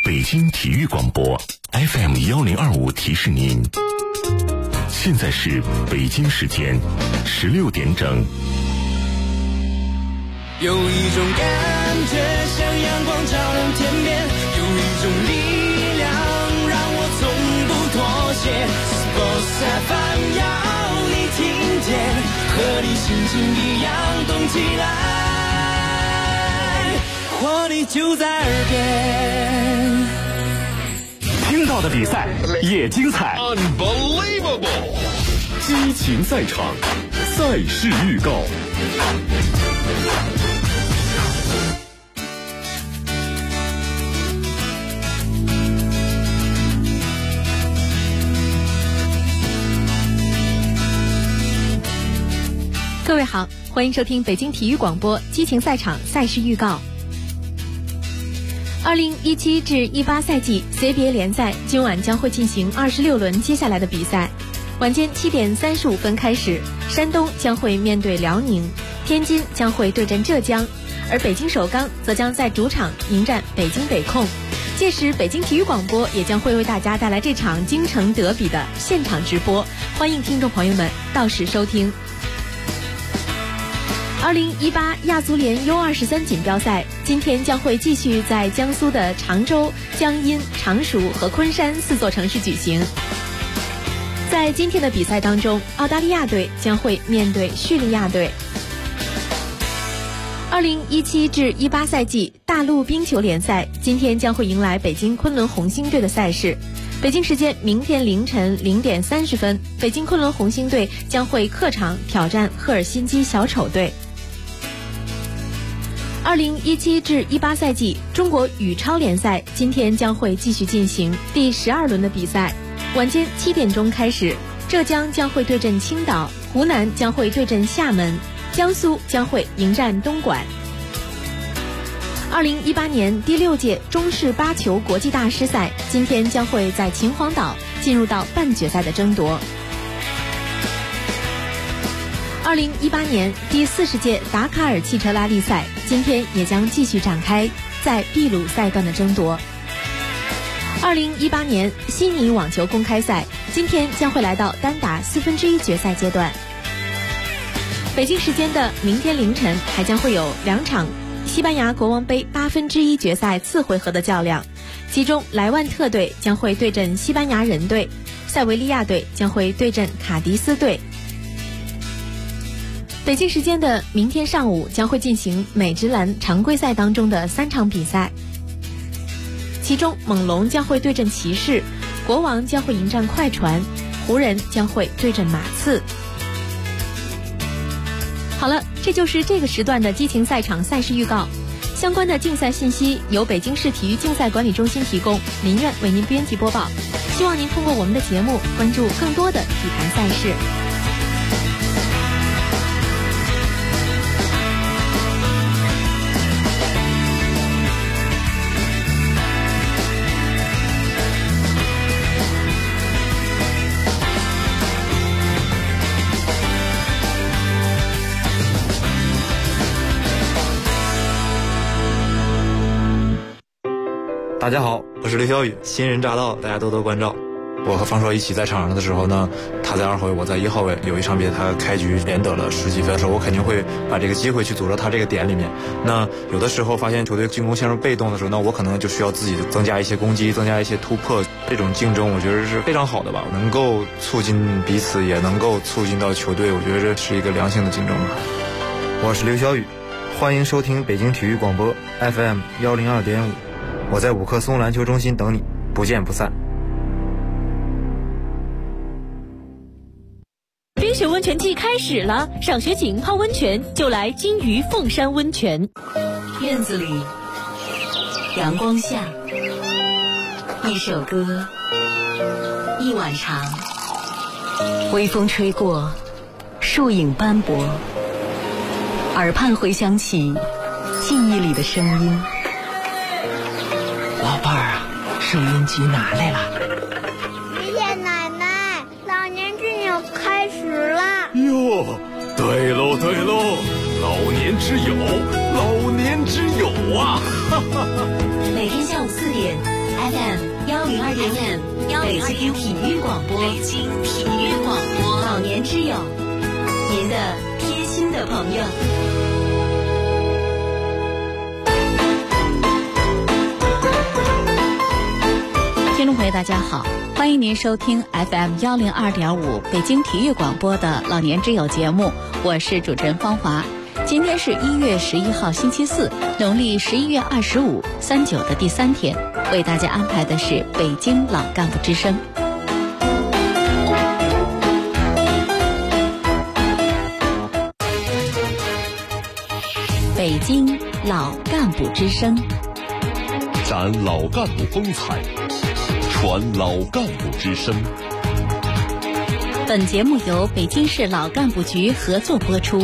北京体育广播 FM1025提示您，现在是北京时间16点整。 有一种感觉像阳光照亮天边，有一种力量让我从不妥协。Sports FM 要你听见，和你心情一样动起来，活力就在耳边。 听到的比赛也精彩 Unbelievable 激情赛场，赛事预告。 各位好，欢迎收听北京体育广播激情赛场赛事预告。2017至18赛季 CBA 联赛今晚将会进行26轮接下来的比赛。晚间7点35分开始，山东将会面对辽宁，天津将会对阵浙江，而北京首钢则将在主场迎战北京北控。届时北京体育广播也将会为大家带来这场京城德比的现场直播，欢迎听众朋友们到时收听。2018亚足联 U23 锦标赛今天将会继续在江苏的常州、江阴、常熟和昆山4座城市举行。在今天的比赛当中，澳大利亚队将会面对叙利亚队。2017至18赛季大陆冰球联赛今天将会迎来北京昆仑红星队的赛事。北京时间明天凌晨0点30分，北京昆仑红星队将会客场挑战赫尔辛基小丑队。2017至18赛季中国羽超联赛今天将会继续进行第12轮的比赛。晚间7点钟开始，浙江将会对阵青岛，湖南将会对阵厦门，江苏将会迎战东莞。2018年第6届中式八球国际大师赛今天将会在秦皇岛进入到半决赛的争夺。2018年第40届达喀尔汽车拉力赛今天也将继续展开在秘鲁赛段的争夺。2018年悉尼网球公开赛今天将会来到单打1/4决赛阶段。北京时间的明天凌晨还将会有2场西班牙国王杯1/8决赛次回合的较量，其中莱万特队将会对阵西班牙人队，塞维利亚队将会对阵卡迪斯队。北京时间的明天上午将会进行美职篮常规赛当中的3场比赛，其中猛龙将会对阵骑士，国王将会迎战快船，湖人将会对阵马刺。好了，这就是这个时段的激情赛场赛事预告。相关的竞赛信息由北京市体育竞赛管理中心提供，林苑为您编辑播报。希望您通过我们的节目关注更多的体坛赛事。 大家好，我是刘晓宇，新人乍到，大家多多关照。我和方硕一起在场上的时候呢，他在2号位，我在1号位。有一场比赛他开局连得了10几分的时候，我肯定会把这个机会去组织他这个点里面。那有的时候发现球队进攻陷入被动的时候，那我可能就需要自己增加一些攻击，增加一些突破。这种竞争我觉得是非常好的吧，能够促进彼此，也能够促进到球队，我觉得这是一个良性的竞争吧。 我是刘晓宇，欢迎收听北京体育广播 FM102.5，我在五棵松篮球中心等你，不见不散。 冰雪温泉季开始了，赏雪景泡温泉就来金鱼凤山温泉。 院子里，阳光下，一首歌，一碗茶，微风吹过，树影斑驳，耳畔回响起记忆里的声音。 老伴儿啊，收音机拿来了。 爷爷奶奶，老年之友开始了。 哟，对喽对喽，老年之友，老年之友啊！ 每天下午4点 FM102.5，北京体育广播，老年之友，您的贴心的朋友。 听众朋友大家好，欢迎您收听 FM102.5 北京体育广播的老年之友节目，我是主持人芳华。今天是1月11号星期四，农历11月25，39的第3天，为大家安排的是北京老干部之声。北京老干部之声， 展老干部风采，传老干部之声。 本节目由北京市老干部局合作播出。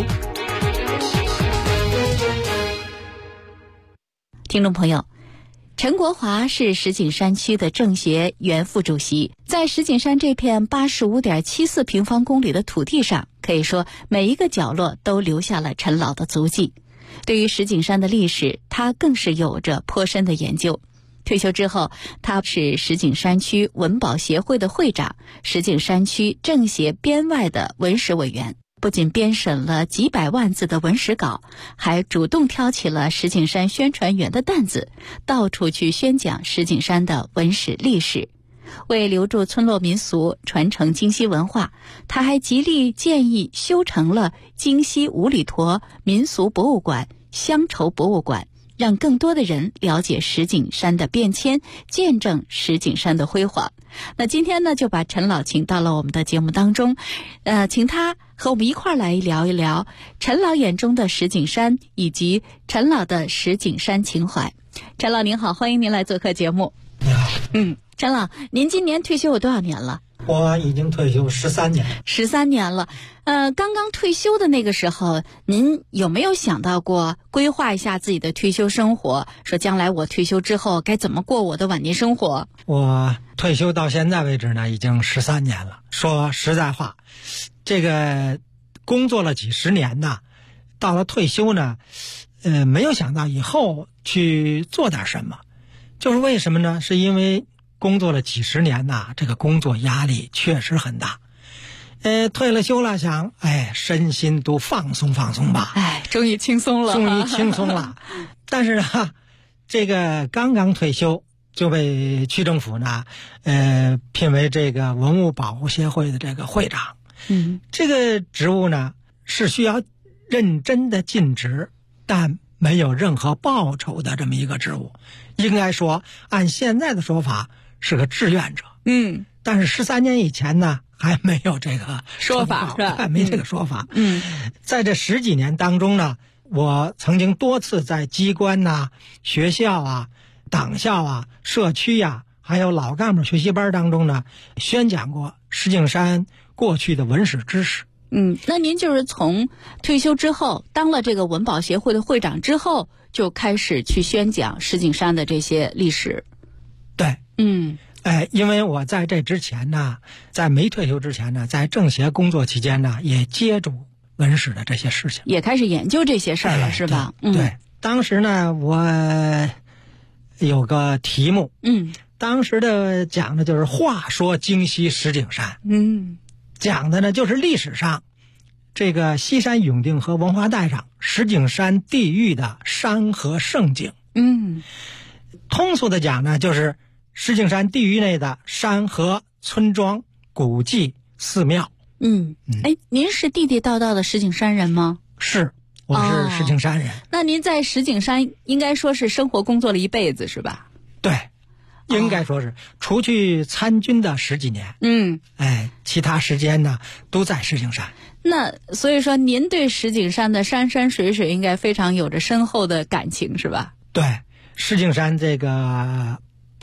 听众朋友，陈国华是石景山区的政协原副主席，在石景山这片85.74平方公里的土地上，可以说每一个角落都留下了陈老的足迹。对于石景山的历史，他更是有着颇深的研究。退休之后，他是石景山区文保协会的会长，石景山区政协编外的文史委员。不仅编审了几百万字的文史稿，还主动挑起了石景山宣传员的担子，到处去宣讲石景山的文史历史。为留住村落民俗，传承京西文化，他还极力建议修成了京西五里坨民俗博物馆、乡愁博物馆，让更多的人了解石景山的变迁，见证石景山的辉煌。那今天呢，就把陈老请到了我们的节目当中，请他和我们一块儿来聊一聊陈老眼中的石景山，以及陈老的石景山情怀。陈老您好，欢迎您来做客节目。 你好。 陈老，您今年退休有多少年了？ 我已经退休13年。 13年了。刚刚退休的那个时候，您有没有想到过规划一下自己的退休生活，说将来我退休之后该怎么过我的晚年生活？ 我退休到现在为止呢，已经13年了。说实在话，这个工作了几十年呢，到了退休呢，没有想到以后去做点什么。就是为什么呢？是因为工作了几十年呐，这个工作压力确实很大。退了休了，想身心都放松放松吧。 终于轻松了。但是呢，这个刚刚退休就被区政府呢，聘为这个文物保护协会的这个会长。这个职务呢是需要认真的尽职，但没有任何报酬的这么一个职务。应该说，按现在的说法是个志愿者。但是13年以前呢，还没有这个说法，是吧？ 没这个说法。在这10几年当中呢，我曾经多次在机关呐、学校啊、党校啊、社区啊，还有老干部学习班当中呢，宣讲过石景山过去的文史知识。 那您就是从退休之后，当了这个文保协会的会长之后，就开始去宣讲石景山的这些历史。 对。因为我在这之前呢，在没退休之前呢，在政协工作期间呢，也接触文史的这些事情， 也开始研究这些事儿了，是吧？ 对。当时呢，我有个题目，当时的讲的就是话说京西石景山，讲的呢就是历史上这个西山永定河文化带上石景山地域的山河胜景。通俗的讲呢，就是石景山地域内的山河、村庄、古迹、寺庙。 您是地地道道的石景山人吗？ 是，我是石景山人。 那您在石景山应该说是生活工作了一辈子，是吧？ 对，应该说是，除去参军的10几年，其他时间呢都在石景山。 那所以说，您对石景山的山山水水应该非常有着深厚的感情，是吧？ 对，石景山这个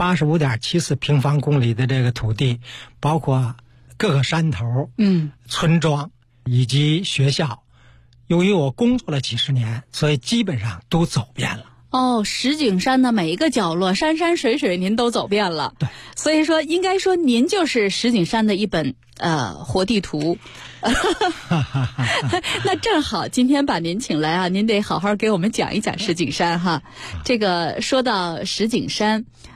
85.74平方公里的这个土地，包括各个山头、村庄以及学校，由于我工作了几十年，所以基本上都走遍了。 石景山的每一个角落，山山水水您都走遍了。 对， 所以说应该说您就是石景山的一本活地图。那正好今天把您请来啊，您得好好给我们讲一讲石景山哈。这个说到石景山，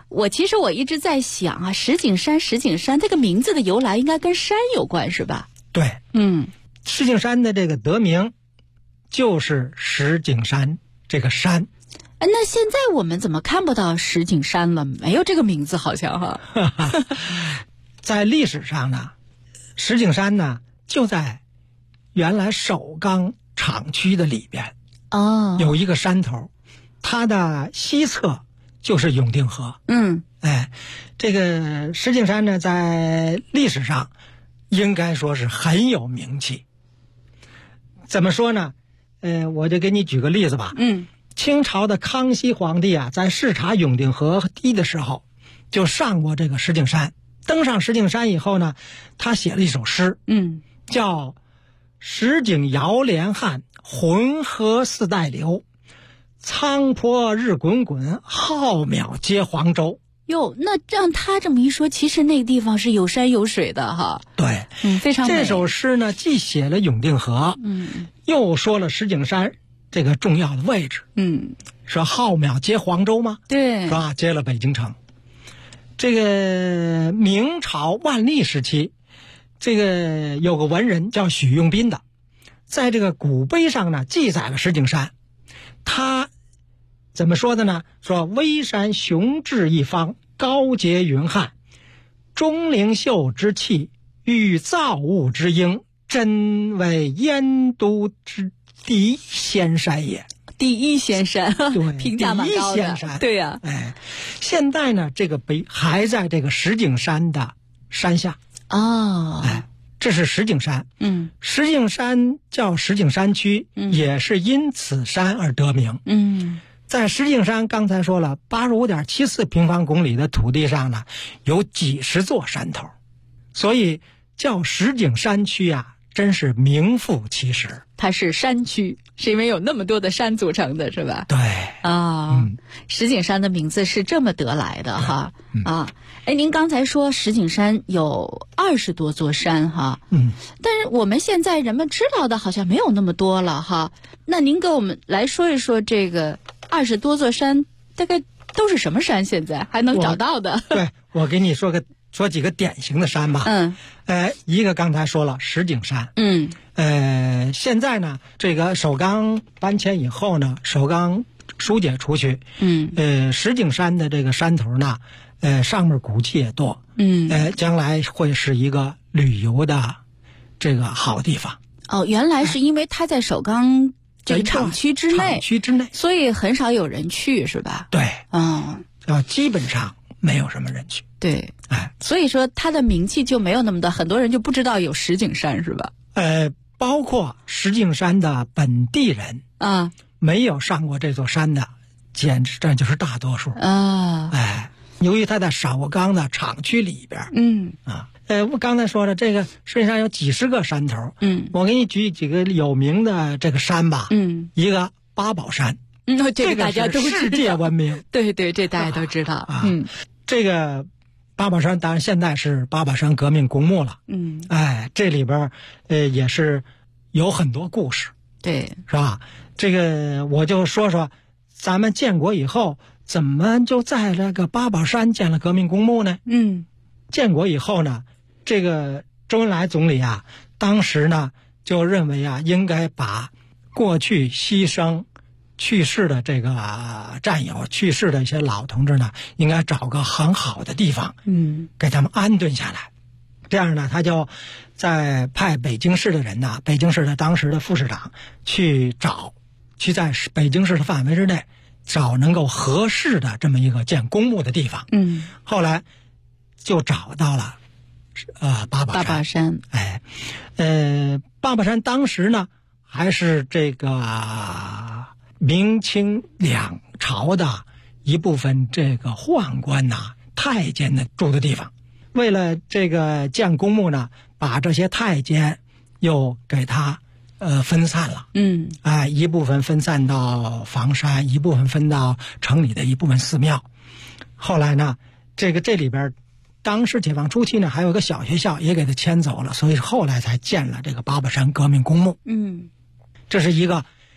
其实我一直在想啊，石景山这个名字的由来应该跟山有关是吧？ 对，石景山的这个得名就是石景山这个山。 那现在我们怎么看不到石景山了？没有这个名字好像哈。 在历史上呢，石景山呢就在原来首钢厂区的里边有一个山头，它的西侧就是永定河。这个石景山呢在历史上应该说是很有名气。怎么说呢？我就给你举个例子吧。清朝的康熙皇帝啊，在视察永定河堤的时候，就上过这个石景山。登上石景山以后呢，他写了一首诗，叫“石景遥连汉，浑河似带流，苍坡日滚滚，浩渺接黄州”。 哟，那让他这么一说，其实那个地方是有山有水的哈。 对， 非常美。 这首诗呢，既写了永定河，又说了石景山这个重要的位置。说浩渺接黄州吗？ 对， 是吧？接了北京城。这个明朝万历时期，这个有个文人叫许用宾的，在这个古碑上呢记载了石景山。他怎么说的呢？说微山雄峙一方，高洁云汉，钟灵秀之气，遇造物之英，真为燕都之第一仙山也。 第一仙山， 对， 评价蛮高的。 第一仙山， 对呀。 现在呢，这个碑还在这个石景山的山下。这是石景山。石景山叫石景山区，也是因此山而得名。在石景山，刚才说了，85.74平方公里的土地上呢，有几十座山头，所以叫石景山区啊，真是名副其实。 它是山区，是因为有那么多的山组成的，是吧？ 对石景山的名字是这么得来的哈。您刚才说石景山有20多座山哈，但是我们现在人们知道的好像没有那么多了哈。那您给我们来说一说这个20多座山大概都是什么山？现在还能找到的？ 对，我给你说几个典型的山吧。一个刚才说了石景山。现在呢，这个首钢搬迁以后呢，首钢疏解出去。石景山的这个山头呢，上面古迹也多。将来会是一个旅游的这个好地方。 原来是因为它在首钢这个厂区之内，所以很少有人去，是吧？ 对，基本上没有什么人去。 对，所以说它的名气就没有那么大，很多人就不知道有石景山，是吧？ 包括石景山的本地人没有上过这座山的，简直这就是大多数。由于它在首钢的厂区里边。我刚才说的这个实际上有几十个山头。我给你举几个有名的这个山吧。一个八宝山。 这个大家都知道， 世界闻名。 对，这大家都知道。 这个八宝山当然现在是八宝山革命公墓了。这里边也是有很多故事。 对， 是吧？这个我就说说咱们建国以后怎么就在这个八宝山建了革命公墓呢？建国以后呢，这个周恩来总理啊，当时呢就认为啊，应该把过去牺牲去世的这个战友、去世的一些老同志呢，应该找个很好的地方，给他们安顿下来。这样呢，他就在派北京市的人呢，北京市的当时的副市长去在北京市的范围之内找能够合适的这么一个建公墓的地方。后来就找到了八宝山。八宝山当时呢还是这个明清两朝的一部分这个宦官太监的住的地方。为了这个建公墓呢，把这些太监又给他分散了。一部分分散到房山，一部分分到城里的一部分寺庙。后来呢，这里边当时解放初期呢，还有一个小学校也给他迁走了，所以后来才建了这个八宝山革命公墓。这是一个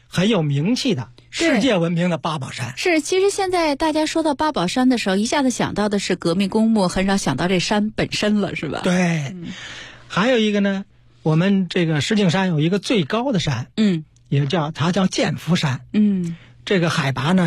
很有名气的世界闻名的八宝山。 是，其实现在大家说到八宝山的时候，一下子想到的是革命公墓，很少想到这山本身了，是吧？ 对。还有一个呢，我们这个石景山有一个最高的山，它叫剑福山，这个海拔呢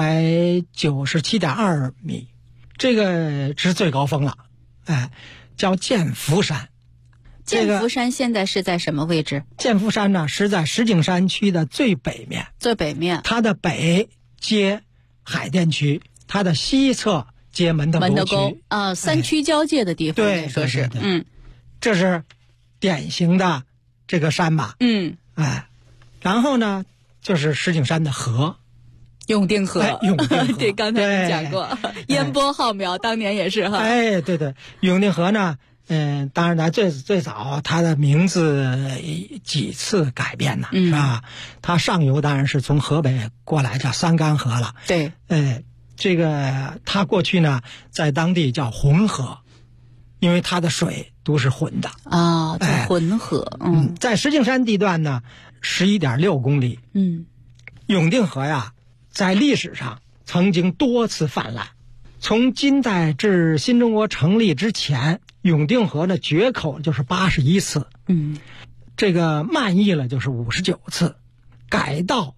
797.2米，这个是最高峰了，叫剑福山。 剑福山现在是在什么位置？ 剑福山呢是在石景山区的最北面，它的北接海淀区，它的西侧接门头沟啊，三区交界的地方， 对， 说是这是典型的这个山吧，然后呢就是石景山的河。 永定河， 永定河对，刚才你讲过，烟波浩渺，当年也是哈。 对，永定河呢，当然最早它的名字几次改变呢，是吧？它上游当然是从河北过来叫三干河了， 对， 这个它过去呢在当地叫浑河，因为它的水都是浑的啊，叫浑河。 在石景山地段呢11.6公里，永定河呀。在历史上曾经多次泛滥，从金代至新中国成立之前，永定河的决口就是81次，这个漫溢了就是59次，改道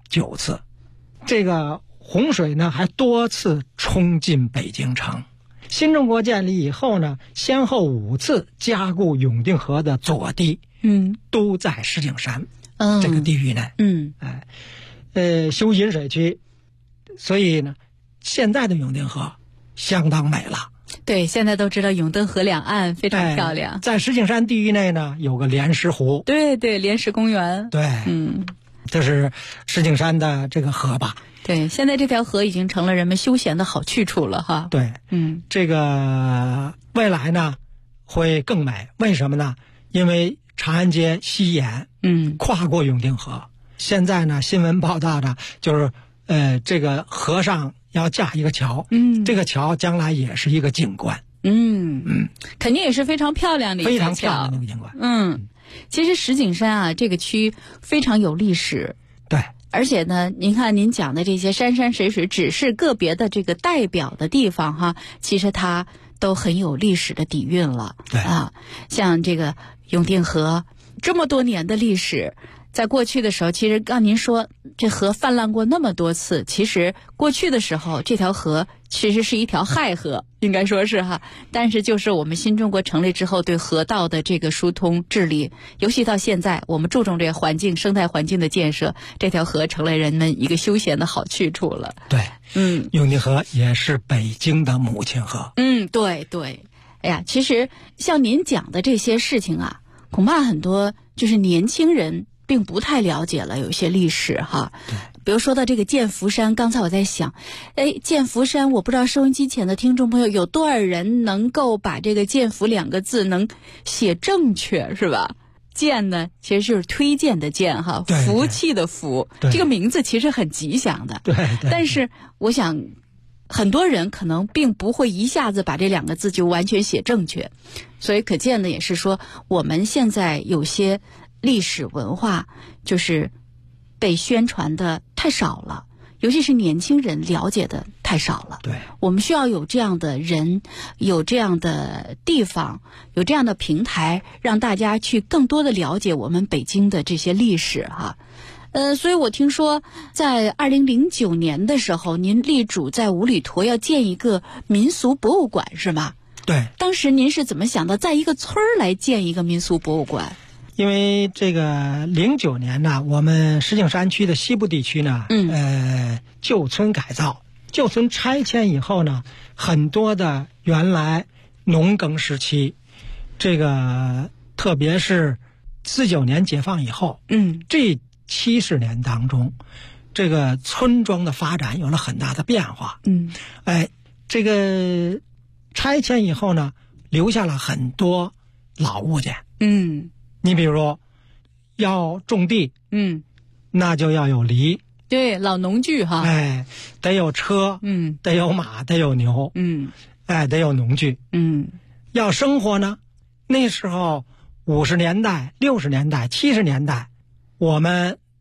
9次，这个洪水呢还多次冲进北京城。新中国建立以后呢，先后5次加固永定河的左堤，都在石景山这个地域内，修引水区，所以呢，现在的永定河相当美了。 对，现在都知道永定河两岸非常漂亮。 在石景山地域内呢，有个莲石湖。 对，莲石公园。 对，这是石景山的这个河吧。 对，现在这条河已经成了人们休闲的好去处了哈。 对，这个未来呢会更美，为什么呢？因为长安街西延，跨过永定河。现在呢，新闻报道的就是这个河上要架一个桥，这个桥将来也是一个景观， 肯定也是非常漂亮的一个桥， 非常漂亮的一个景观。 其实石景山啊，这个区非常有历史， 对， 而且呢，您看您讲的这些山山水水，只是个别的这个代表的地方哈，其实它都很有历史的底蕴了， 对啊，像这个永定河这么多年的历史。在过去的时候，其实刚您说这河泛滥过那么多次，其实过去的时候这条河其实是一条亥河，应该说是哈。但是就是我们新中国成立之后，对河道的这个疏通治理，尤其到现在，我们注重这个环境生态环境的建设，这条河成了人们一个休闲的好去处了。 对，永定河也是北京的母亲河。 对。哎呀，其实像您讲的这些事情啊，恐怕很多就是年轻人并不太了解了，有些历史哈。比如说到这个剑福山，刚才我在想，剑福山，我不知道收音机前的听众朋友有多少人能够把这个剑福2个字能写正确，是吧？剑呢，其实就是推荐的荐哈，福气的福，这个名字其实很吉祥的。 对。 但是我想，很多人可能并不会一下子把这2个字就完全写正确，所以可见的也是说，我们现在有些历史文化就是被宣传的太少了，尤其是年轻人了解的太少了。 对， 我们需要有这样的人，有这样的地方，有这样的平台，让大家去更多的了解我们北京的这些历史哈。所以我听说在2009年的时候，您力主在五里坨要建一个民俗博物馆，是吗？ 对。 当时您是怎么想的，在一个村儿来建一个民俗博物馆？ 因为这个09年呢，我们石景山区的西部地区呢，旧村改造，旧村拆迁以后呢，很多的原来农耕时期，这个特别是49年解放以后，这70年当中，这个村庄的发展有了很大的变化，这个拆迁以后呢，留下了很多老物件，你比如要种地，那就要有犁， 对，老农具哈， 得有车，得有马，得有牛，得有农具，要生活呢，那时候50年代、60年代、70年代，我们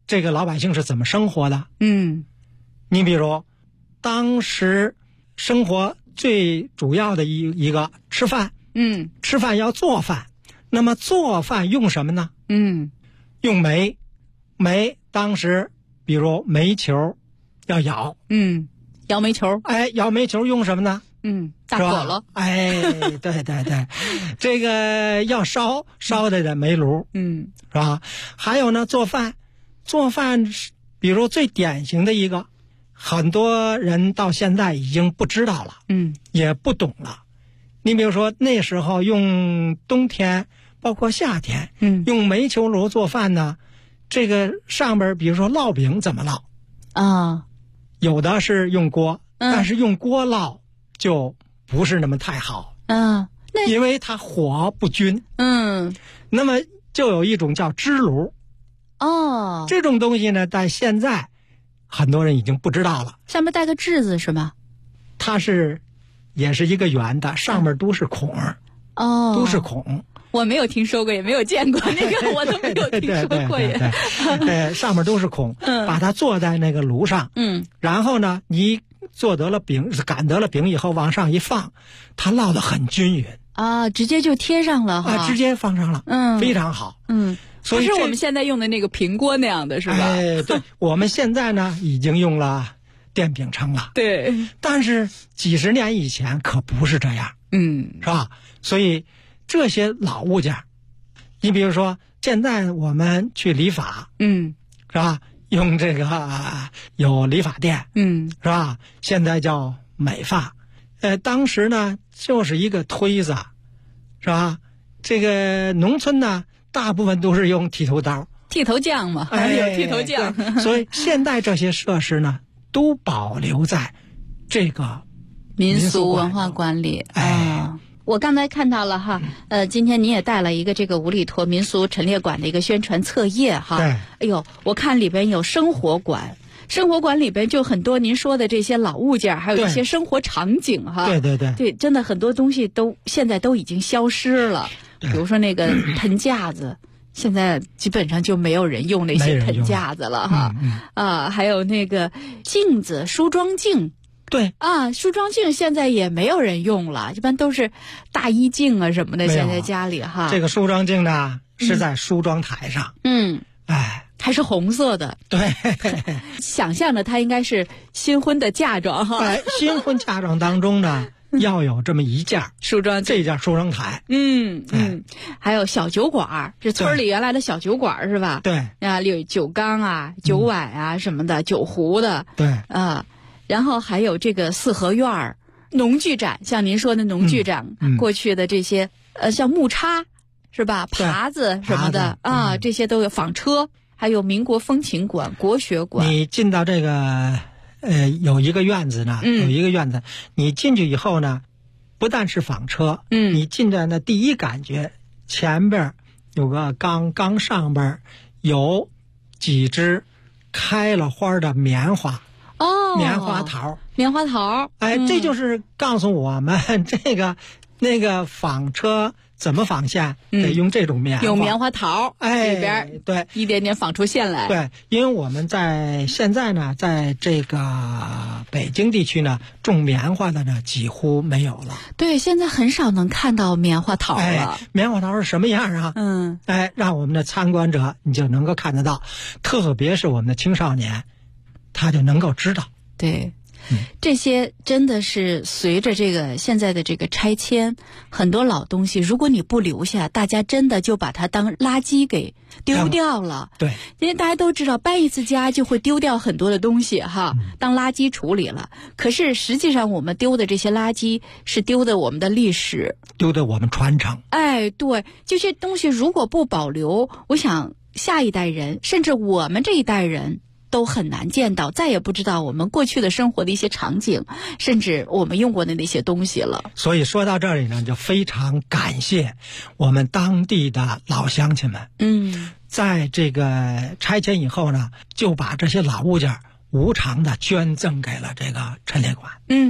这个老百姓是怎么生活的。你比如当时生活最主要的一个吃饭，吃饭要做饭，那么做饭用什么呢？用煤，当时比如煤球要舀， 摇煤球， 舀煤球用什么呢？ 大火了， 对，这个要烧的煤炉，是吧？还有呢，做饭，比如最典型的一个，很多人到现在已经不知道了，也不懂了。你比如说那时候用冬天，包括夏天，用煤球炉做饭呢，这个上边比如说烙饼怎么烙啊？ 有的是用锅，但是用锅烙就不是那么太好，因为它火不均，那么就有一种叫支炉，这种东西呢，在现在很多人已经不知道了。 上面带个质子是吗？ 它也是一个圆的，上面都是孔，都是孔。 我没有听说过，也没有见过那个，我都没有听说过也。上面都是孔，把它做在那个炉上，然后呢，你做得了饼，擀得了饼以后往上一放，它烙得很均匀啊，直接就贴上了哈， 直接放上了，非常好， 所以不是我们现在用的那个平锅那样的是吧？ 对，我们现在呢已经用了电饼铛了， 对， 但是几十年以前可不是这样，是吧？所以这些老物件，你比如说现在我们去理发，是吧？用这个有理发店，是吧？现在叫美发，当时呢就是一个推子，是吧？这个农村呢大部分都是用剃头刀、 剃头匠嘛，有剃头匠， 所以现在这些设施呢都保留在这个民俗文化馆里。我刚才看到了哈，今天你也带了一个这个五里坨民俗陈列馆的一个宣传册页哈。 对。 哎呦，我看里边有生活馆，生活馆里边就很多您说的这些老物件，还有一些生活场景哈。对，真的很多东西现在都已经消失了。比如说那个盆架子，现在基本上就没有人用那些盆架子了哈。还有那个镜子，梳妆镜。 对梳妆镜现在也没有人用了，一般都是大衣镜啊什么的。现在家里哈， 这个梳妆镜呢是在梳妆台上， 还是红色的。 对， 想象着它应该是新婚的嫁妆哈。 新婚嫁妆当中呢要有这么一件梳妆镜， 这件梳妆台。 还有小酒馆，是村里原来的小酒馆是吧？ 对有酒缸啊、酒碗啊什么的，酒壶的。 对然后还有这个四合院儿、农具展，像您说的农具展，过去的这些像木叉是吧？耙子什么的这些都有。纺车，还有民国风情馆、国学馆。 你进到这个有一个院子呢，有一个院子，你进去以后呢，不但是纺车，你进来的第一感觉，前边有个缸上边有几只开了花的棉花。棉花桃，这就是告诉我们那个纺车怎么纺线，得用这种棉花， 用棉花桃里边， 对， 一点点纺出线来。 对，因为我们现在呢，在这个北京地区呢，种棉花的呢几乎没有了。 对，现在很少能看到棉花桃了。 棉花桃是什么样啊？让我们的参观者你就能够看得到，特别是我们的青少年，他就能够知道。 对，这些真的是随着这个现在的这个拆迁，很多老东西如果你不留下，大家真的就把它当垃圾给丢掉了。 对， 因为大家都知道搬一次家就会丢掉很多的东西哈，当垃圾处理了。可是实际上我们丢的这些垃圾是丢的我们的历史， 丢的我们传承。 对，这些东西如果不保留，我想下一代人甚至我们这一代人都很难见到，再也不知道我们过去的生活的一些场景，甚至我们用过的那些东西了。 所以说到这里呢，就非常感谢我们当地的老乡亲们。在这个拆迁以后呢，就把这些老物件无偿的捐赠给了这个陈列馆。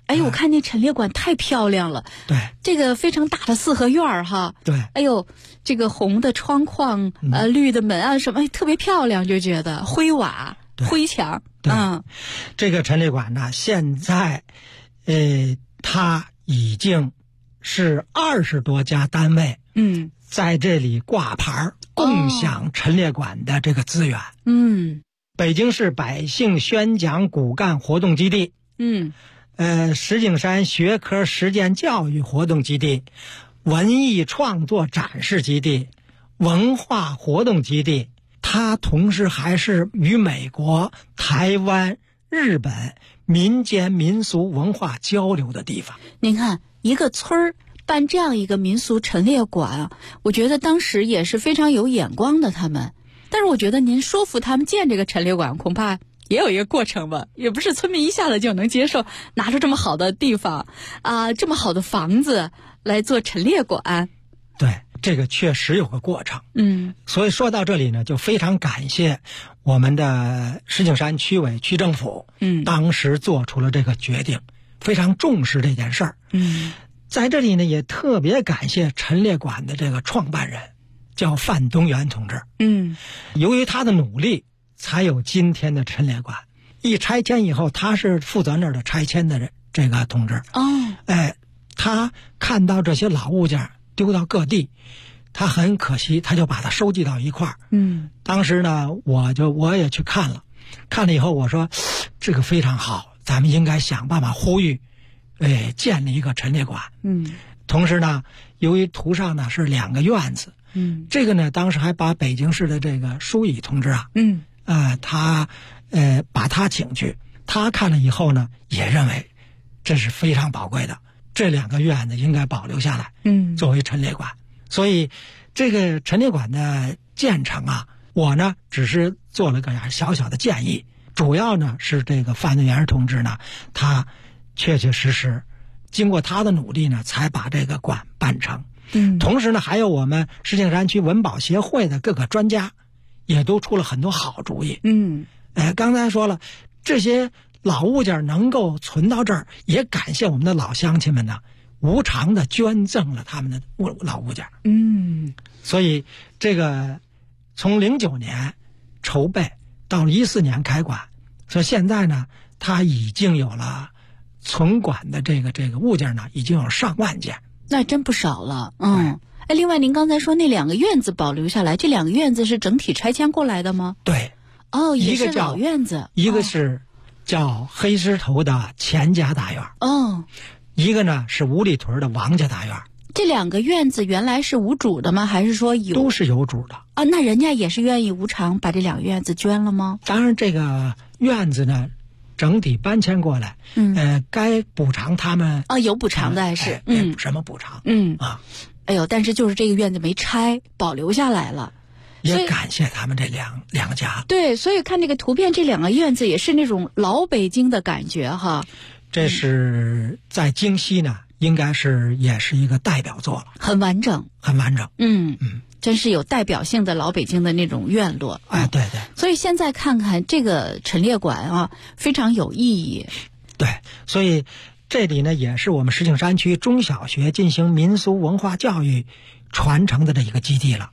哎呦，我看那陈列馆太漂亮了。 对， 这个非常大的四合院哈。 对， 哎呦，这个红的窗框，绿的门啊什么，特别漂亮，就觉得灰瓦、灰墙。 对，这个陈列馆呢，现在，它已经是20多家单位，在这里挂牌共享陈列馆的这个资源。北京市百姓宣讲骨干活动基地，石景山学科实践教育活动基地，文艺创作展示基地，文化活动基地，它同时还是与美国、台湾、日本民间民俗文化交流的地方。 您看，一个村儿办这样一个民俗陈列馆，我觉得当时也是非常有眼光的他们。但是我觉得您说服他们建这个陈列馆，恐怕也有一个过程吧，也不是村民一下子就能接受，拿出这么好的地方这么好的房子来做陈列馆。 对，这个确实有个过程。所以说到这里呢，就非常感谢我们的石景山区委区政府，当时做出了这个决定，非常重视这件事儿。在这里呢，也特别感谢陈列馆的这个创办人，叫范东元同志。由于他的努力，才有今天的陈列馆。一拆迁以后，他是负责那儿的拆迁的这个同志。他看到这些老物件丢到各地，他很可惜，他就把它收集到一块儿。当时呢，我也去看了以后，我说这个非常好，咱们应该想办法呼吁，建立一个陈列馆。同时呢，由于图上呢是2个院子，这个呢，当时还把北京市的这个舒乙同志他把他请去，他看了以后呢，也认为这是非常宝贵的，这2个院子应该保留下来，作为陈列馆。所以这个陈列馆的建成我呢只是做了个小小的建议，主要呢是这个范东元同志呢，他确确实实经过他的努力呢，才把这个馆办成。同时呢，还有我们石景山区文保协会的各个专家，也都出了很多好主意。刚才说了，这些老物件能够存到这儿，也感谢我们的老乡亲们呢，无偿的捐赠了他们的老物件。所以这个从09年筹备到14年开馆，所以现在呢，它已经有了存馆的这个物件呢，已经有上万件。 那真不少了。另外您刚才说那2个院子保留下来，这2个院子是整体拆迁过来的吗？ 对。 也是老院子。 一个是叫黑石头的钱家大院。一个呢是五里屯的王家大院。 这2个院子原来是无主的吗？还是说有？ 都是有主的。 那人家也是愿意无偿把这2个院子捐了吗？ 当然，这个院子呢，整体搬迁过来，该补偿他们有补偿的还是什么补偿？ 但是就是这个院子没拆，保留下来了。 也感谢他们这两家。 对，所以看这个图片，这2个院子也是那种老北京的感觉哈。 这是在京西呢，应该也是一个代表作了， 很完整。真是有代表性的老北京的那种院落。 对对。 所以现在看看这个陈列馆非常有意义。 对，所以这里呢也是我们石景山区中小学进行民俗文化教育传承的这一个基地了。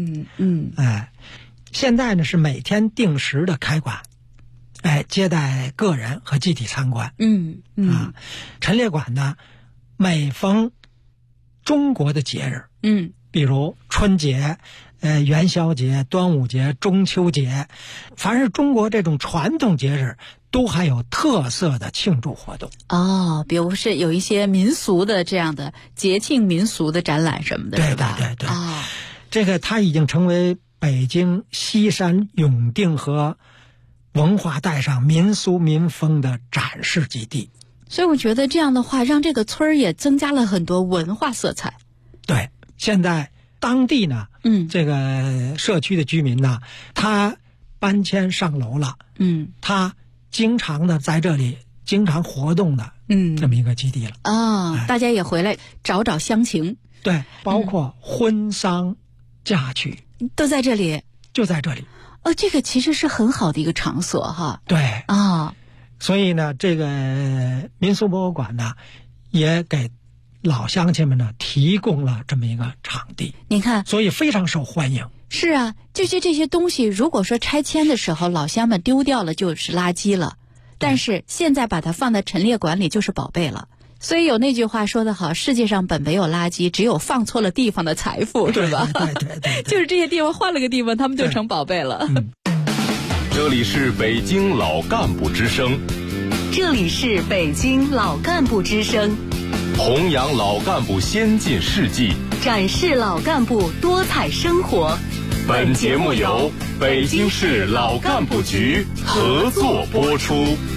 现在呢是每天定时的开馆，接待个人和集体参观。陈列馆呢，每逢中国的节日，比如春节、元宵节、端午节、中秋节，凡是中国这种传统节日，都还有特色的庆祝活动。 比如是有一些民俗的这样的节庆民俗的展览什么的， 对吧？对。这个它已经成为北京西山永定河文化带上民俗民风的展示基地。 所以我觉得这样的话，让这个村儿也增加了很多文化色彩。 对，现在当地呢，这个社区的居民呢，他搬迁上楼了，他经常的在这里经常活动的，这么一个基地了。 大家也回来找找乡情。 对，包括婚丧嫁娶都在这里， 就在这里。 这个其实是很好的一个场所哈。 对所以呢，这个民俗博物馆呢，也给老乡亲们呢提供了这么一个场地。 你看， 所以非常受欢迎。 是啊，这些东西，如果说拆迁的时候老乡们丢掉了就是垃圾了，但是现在把它放在陈列馆里就是宝贝了。所以有那句话说得好，世界上本没有垃圾，只有放错了地方的财富，是吧？ 对， 就是这些地方换了个地方，他们就成宝贝了。 这里是北京老干部之声， 这里是北京老干部之声， 弘扬老干部先进事迹， 展示老干部多彩生活。 本节目由北京市老干部局合作播出。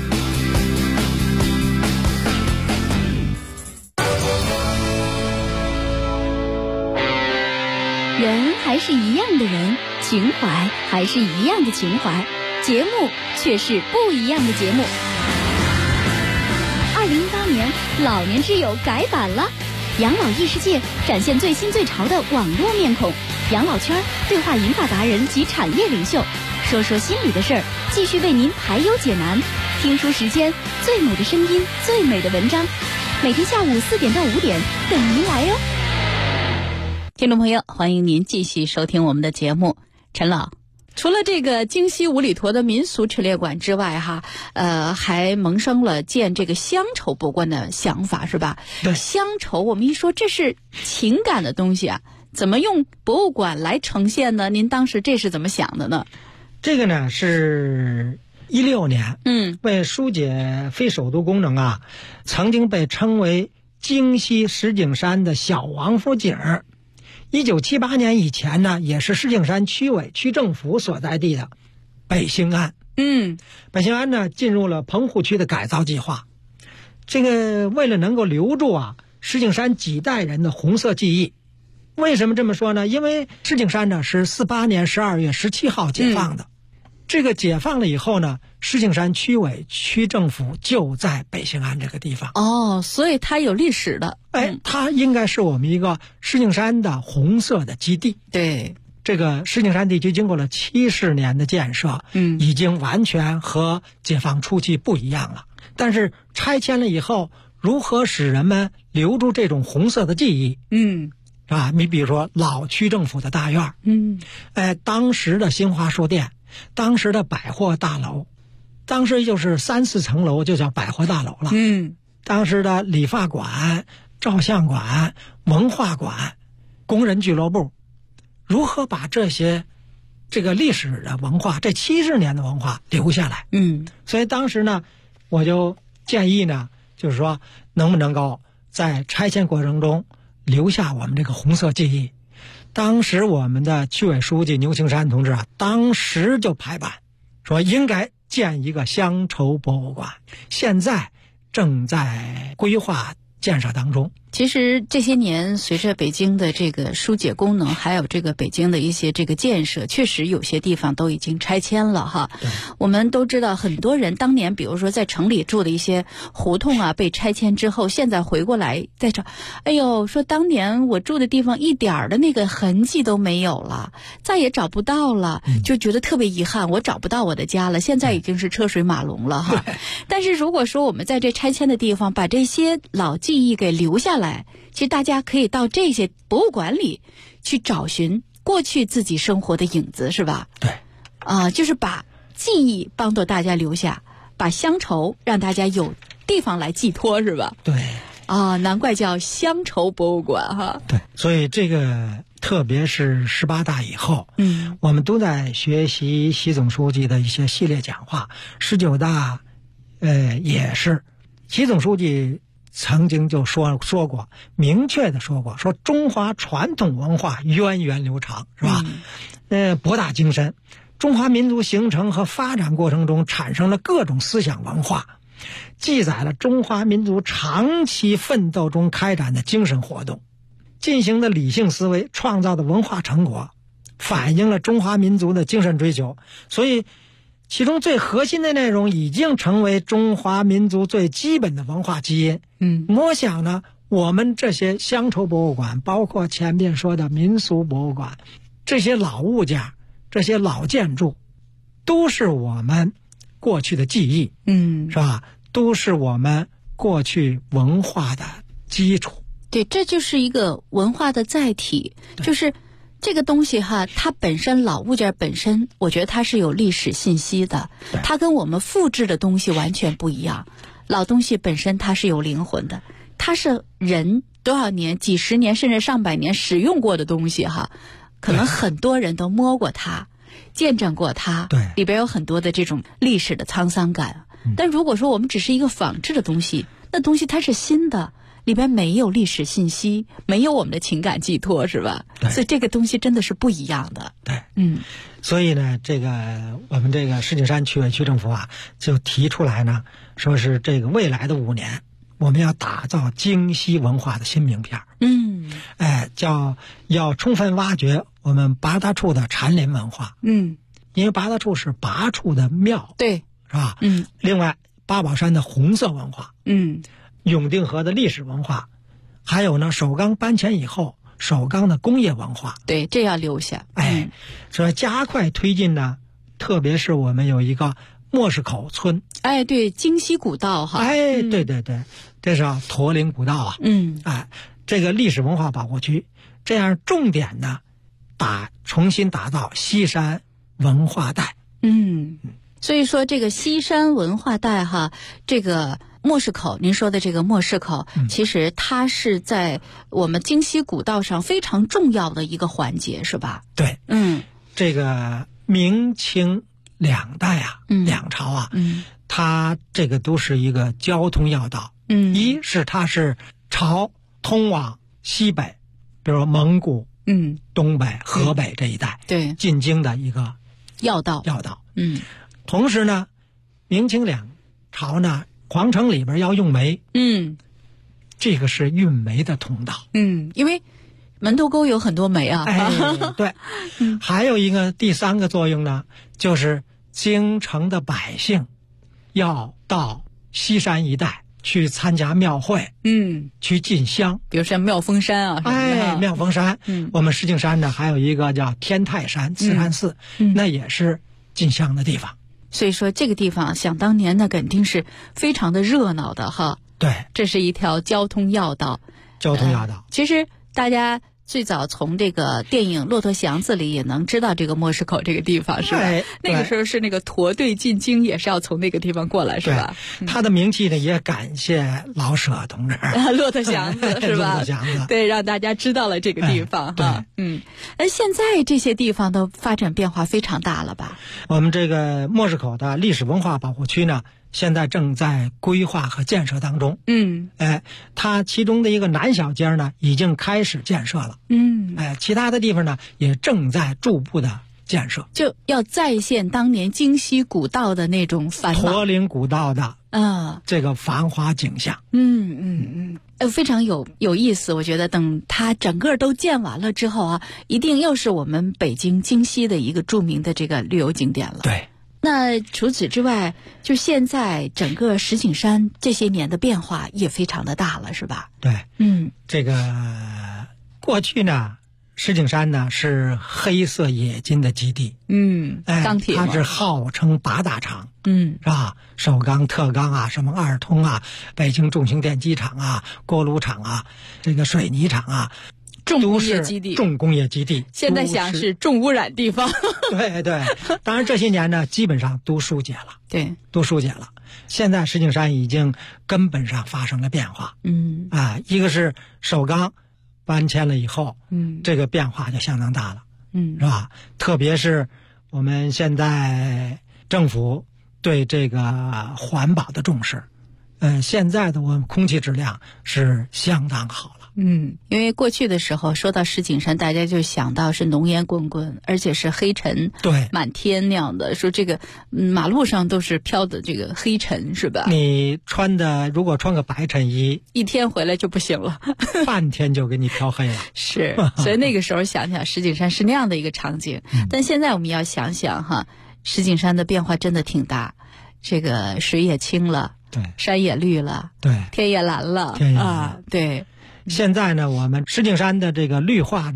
人还是一样的人，情怀还是一样的情怀，节目却是不一样的节目。2018年，老年之友改版了，养老异世界展现最新最潮的网络面孔，养老圈对话银发达人及产业领袖，说说心里的事儿，继续为您排忧解难。听书时间，最美的声音，最美的文章，每天下午4点到5点等您来哟。 听众朋友，欢迎您继续收听我们的节目。陈老，除了这个京西五里坨的民俗陈列馆之外哈，还萌生了建这个乡愁博物馆的想法，是吧？ 对， 乡愁我们一说这是情感的东西啊，怎么用博物馆来呈现呢？您当时这是怎么想的呢？ 这个呢是16年，为疏解非首都功能啊，曾经被称为京西石景山的小王府井。1978年以前呢，也是石景山区委区政府所在地的北兴安。北兴安呢进入了棚户区的改造计划。这个为了能够留住石景山几代人的红色记忆。为什么这么说呢？因为石景山呢是48年12月17号解放的。这个解放了以后呢，石景山区委区政府就在北兴安这个地方。 所以它有历史的。 它应该是我们一个石景山的红色的基地。 对， 这个石景山地区经过了70年的建设，已经完全和解放初期不一样了。但是拆迁了以后，如何使人们留住这种红色的记忆？你比如说老区政府的大院，当时的新华书店，当时的百货大楼，当时就是3、4层楼就叫百货大楼了。当时的理发馆、照相馆、文化馆、工人俱乐部，如何把这个历史的文化，这70年的文化留下来？所以当时呢，我就建议呢，就是说能不能够在拆迁过程中留下我们这个红色记忆。当时我们的区委书记牛庆山同志当时就拍板说应该建一个乡愁博物馆，现在正在规划建设当中。 其实这些年随着北京的这个疏解功能，还有这个北京的一些这个建设，确实有些地方都已经拆迁了哈。我们都知道很多人当年比如说在城里住的一些胡同被拆迁之后，现在回过来再找，说当年我住的地方一点的那个痕迹都没有了，再也找不到了，就觉得特别遗憾，我找不到我的家了，现在已经是车水马龙了哈。但是如果说我们在这拆迁的地方把这些老记忆给留下来，其实大家可以到这些博物馆里去找寻过去自己生活的影子，是吧？ 对， 就是把记忆帮助大家留下，把乡愁让大家有地方来寄托，是吧？ 对， 难怪叫乡愁博物馆哈。 对，所以这个特别是18大以后，我们都在学习习总书记的一些系列讲话。19大，也是习总书记曾经就说过，明确的说过，说中华传统文化源远流长，是吧？博大精深。中华民族形成和发展过程中产生了各种思想文化，记载了中华民族长期奋斗中开展的精神活动，进行的理性思维创造的文化成果，反映了中华民族的精神追求。所以其中最核心的内容已经成为中华民族最基本的文化基因。我想呢，我们这些乡愁博物馆，包括前面说的民俗博物馆，这些老物件，这些老建筑，都是我们过去的记忆，是吧？都是我们过去文化的基础。 对，这就是一个文化的载体，就是这个东西哈，它本身老物件本身，我觉得它是有历史信息的，它跟我们复制的东西完全不一样。老东西本身它是有灵魂的，它是人多少年、几十年甚至上百年使用过的东西哈，可能很多人都摸过它。见证过它， 对， 里边有很多的这种历史的沧桑感。但如果说我们只是一个仿制的东西，那东西它是新的，里边没有历史信息，没有我们的情感寄托，是吧？所以这个东西真的是不一样的。 对，所以呢，这个我们这个石景山区委区政府啊，就提出来呢，说是这个未来的5年，我们要打造京西文化的新名片。要充分挖掘我们八大处的禅林文化。因为八大处是八处的庙， 对， 是吧？另外八宝山的红色文化，永定河的历史文化，还有呢首钢搬迁以后首钢的工业文化， 对，这要留下。 所以加快推进呢，特别是我们有一个莫市口村， 对，京西古道哈， 对，这是驼铃古道啊，这个历史文化保护区，这样重点呢重新打造西山文化带。 所以说这个西山文化带哈，这个莫市口，您说的这个莫市口，其实它是在我们京西古道上非常重要的一个环节，是吧？ 对，这个明清两代啊，两朝啊，它这个都是一个交通要道。一是它是朝通往西北，比如蒙古、东北、河北这一带， 对， 进京的一个要道。同时呢，明清两朝呢，皇城里边要用煤，这个是运煤的通道。 因为门头沟有很多煤啊。 对，还有一个第3个作用呢，就是京城的百姓要到西山一带去参加庙会，去进香， 比如像妙峰山啊， 妙峰山，我们石景山呢还有一个叫天泰山慈山寺，那也是进香的地方。 所以说这个地方想当年那肯定是非常的热闹的哈。 对， 这是一条交通要道。其实大家最早从这个电影《骆驼祥子》里也能知道这个莫市口这个地方，是吧？那个时候是那个驼队进京也是要从那个地方过来，是吧？ 他的名气呢也感谢老舍同志， 骆驼祥子是吧？ 骆驼祥子， 对，让大家知道了这个地方哈。现在这些地方都发展变化非常大了吧？ 我们这个莫市口的历史文化保护区呢，现在正在规划和建设当中。它其中的一个南小街呢已经开始建设了。其他的地方呢也正在逐步的建设， 就要再现当年京西古道的那种繁忙， 驼铃古道的这个繁华景象。 非常有意思。我觉得等它整个都建完了之后啊，一定又是我们北京京西的一个著名的这个旅游景点了。 对。 那除此之外，就现在整个石景山这些年的变化也非常的大了，是吧？ 对，这个过去呢，石景山呢是黑色冶金的基地， 钢铁， 它是号称8大厂，是吧？首钢、特钢啊，什么二通啊，北京重型电机厂啊，锅炉厂啊，这个水泥厂啊。 重工业基地， 重工业基地， 现在想是重污染地方。 对，当然这些年呢，基本上都疏解了。 对， 都疏解了。现在石景山已经根本上发生了变化。一个是首钢搬迁了以后，这个变化就相当大了。是吧？特别是我们现在政府对这个环保的重视，现在的我们空气质量是相当好了。 因为过去的时候说到石景山，大家就想到是浓烟滚滚，而且是黑尘满天那样的，说这个马路上都是飘的这个黑尘，是吧？ 你如果穿个白衬衣， 一天回来就不行了， 半天就给你飘黑了。 是，所以那个时候想想石景山是那样的一个场景。但现在我们要想想哈，石景山的变化真的挺大，这个水也清了， 对， 山也绿了， 对， 天也蓝了， 天也蓝了， 对。 现在呢，我们石景山的这个绿化呢，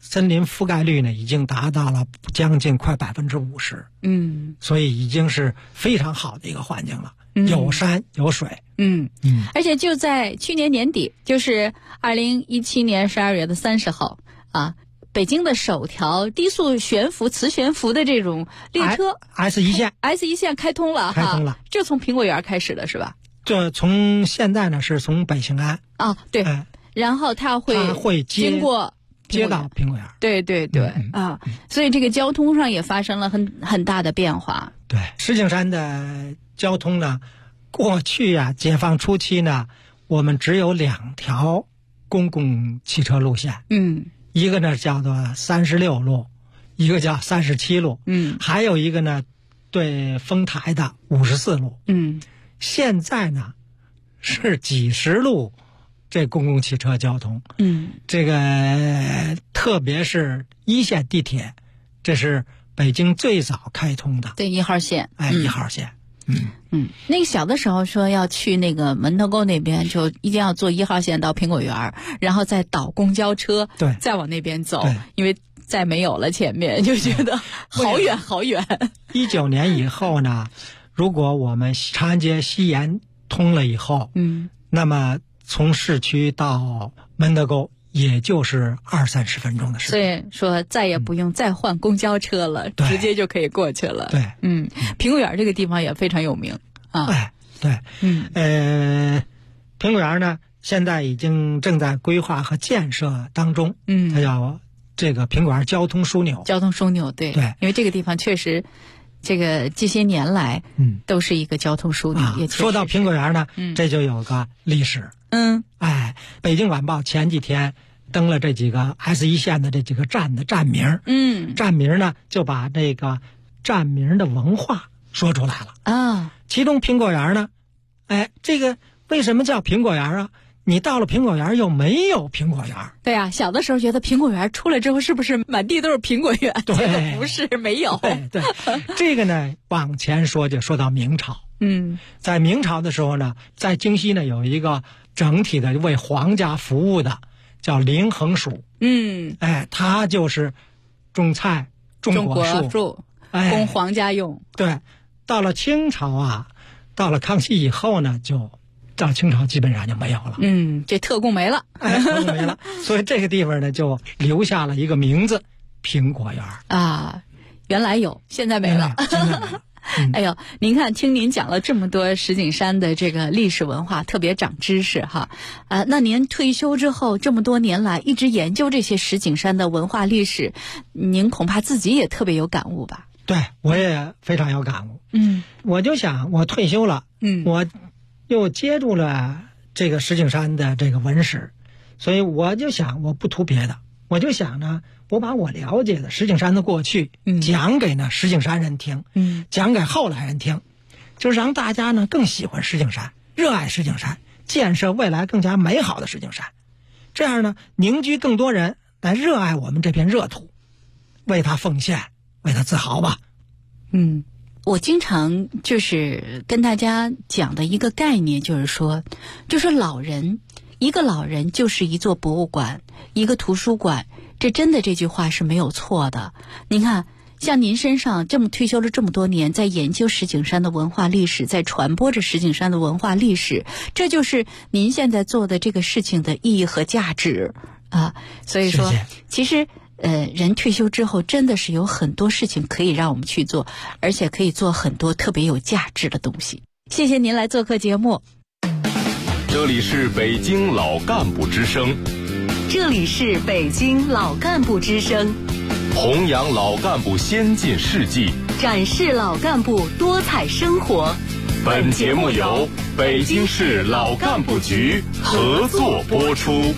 森林覆盖率呢已经达到了将近快50%。所以已经是非常好的一个环境了，有山有水。 而且就在去年年底，就是2017年12月30号啊，北京的首条低速磁悬浮的这种列车 S1 线开通了，就从苹果园开始的是吧？ 这从现在呢是从北兴安对，然后它会经过接到苹果园。 对所以这个交通上也发生了很大的变化。 对，石景山的交通呢，过去解放初期呢，我们只有2条公共汽车路线。一个呢叫做36路，一个叫37路。还有一个呢对丰台的54路。现在呢是几十路这公共汽车交通。这个特别是1线地铁，这是北京最早开通的。 对，1号线。 1号线。 那个小的时候说要去那个门头沟那边，就一定要坐1号线到苹果园，然后再倒公交车， 对， 再往那边走，因为再没有了前面，就觉得好远好远。 19年以后呢，如果我们长安街西延通了以后，那么从市区到门头沟也就是20-30分钟的事。 所以说再也不用再换公交车了，直接就可以过去了。 对， 苹果园这个地方也非常有名啊。 对，苹果园呢现在已经正在规划和建设当中。它叫这个苹果园交通枢纽。 交通枢纽，对，因为这个地方确实这些年来都是一个交通枢纽。也说到苹果园呢，这就有个历史。北京晚报前几天登了这几个 S1 线的这几个站的站名。站名呢就把这个站名的文化说出来了其中苹果园呢，这个为什么叫苹果园啊？你到了苹果园又没有苹果园。 对啊，小的时候觉得苹果园出来之后是不是满地都是苹果园？ 对， 不是，没有。 对，这个呢往前说就说到明朝。在明朝的时候呢，在京西呢有一个整体的为皇家服务的叫临衡署。它就是种菜种果树， 供皇家用。 对，到了清朝到了康熙以后呢，就到清朝基本上就没有了。 这特供没了。 特供没了，所以这个地方呢就留下了一个名字苹果园原来有，现在没了。哎呦，您看，听您讲了这么多石景山的这个历史文化，特别长知识哈。那您退休之后这么多年来一直研究这些石景山的文化历史，您恐怕自己也特别有感悟吧？ 对，我也非常有感悟。我就想，我退休了，我又接触了这个石景山的这个文史，所以我就想，我不图别的，我就想呢，我把我了解的石景山的过去讲给呢石景山人听，讲给后来人听，就是让大家呢更喜欢石景山，热爱石景山，建设未来更加美好的石景山，这样呢凝聚更多人来热爱我们这片热土，为它奉献，为它自豪吧。 我经常就是跟大家讲的一个概念，就是说一个老人就是一座博物馆，一个图书馆，这真的这句话是没有错的。您看，像您身上这么退休了这么多年，在研究石景山的文化历史，在传播着石景山的文化历史，这就是您现在做的这个事情的意义和价值所以说，其实人退休之后真的是有很多事情可以让我们去做，而且可以做很多特别有价值的东西。谢谢您来做客节目。 这里是北京老干部之声， 这里是北京老干部之声， 弘扬老干部先进事迹， 展示老干部多彩生活。 本节目由北京市老干部局合作播出。